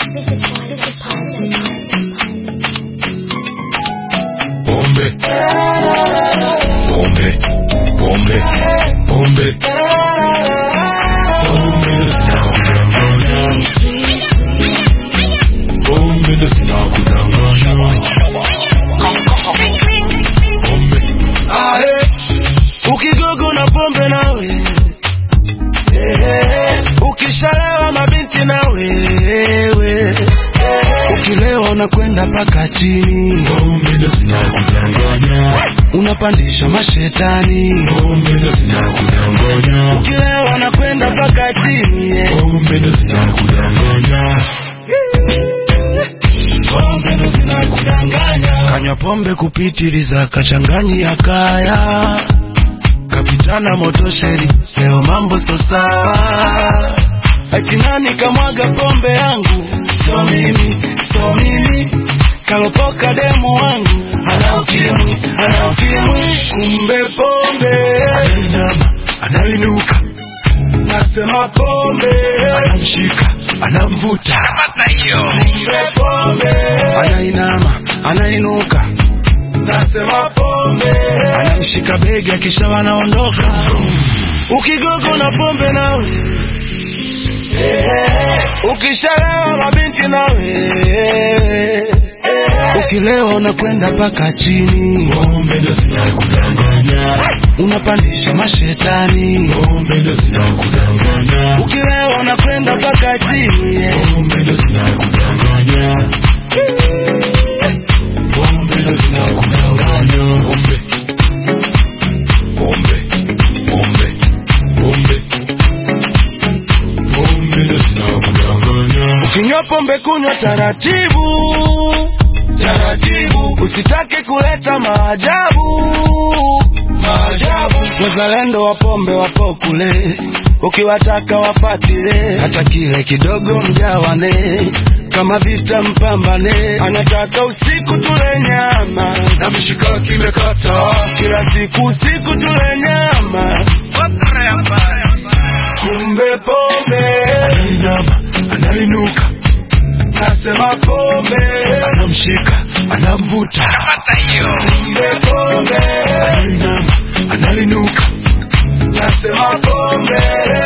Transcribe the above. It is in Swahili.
Pombe, pombe, pombe, pombe, pombe zinakudanganya. Pombe zinakudanganya. Pombe, ukigogo na pombe nawe, ukishalewa mabinti nawe, ukilewa unakwenda paka chini. Pombe zinakudanganya. Unapandisha mashetani. Pombe zinakudanganya. Ukilewa unakwenda paka chini. Pombe zinakudanganya. Pombe zinakudanganya. Kanywa pombe kupitiliza kachanganyi ya kaya. Kapitana motosheri leo mambo so sawa. Achinani kamwaga pombe yangu. So mimi kalopoka demo wangu. Ana ukimwi. Kumbe pombe anainama, anainuka. Nasema pombe anamshika, anamvuta. Kumbe pombe anainama, anainuka. Nasema pombe anamshika bega kisha wanaondoka. Ukigogo na pombe nawe, ukishalewa mabinti nawe, ukilewa unakwenda paka chini. Pombe zinakudanganya. Unapandisha mashetani. Pombe zinakudanganya. Ukilewa unakwenda paka chini. Pombe zinakudanganya. Pombe zinakudanganya. Pombe, pombe, pombe, pombe zinakudanganya. Ukinywa pombe kunywa taratibu. Usitake kuleta maajabu. Wazalendo wa pombe wapo kule, ukiwataka wafatile. Hata kile kidogo mjawane, kama vita mpambane. Anataka usiku tule nyama, na mishikaki imekata. Kila siku usiku tule nyama. Kumbe pombe anainama, anainuka. Nasema pombe anamshika, anamvuta. Kumbe pombe anainama, anainuka. Nasema pombe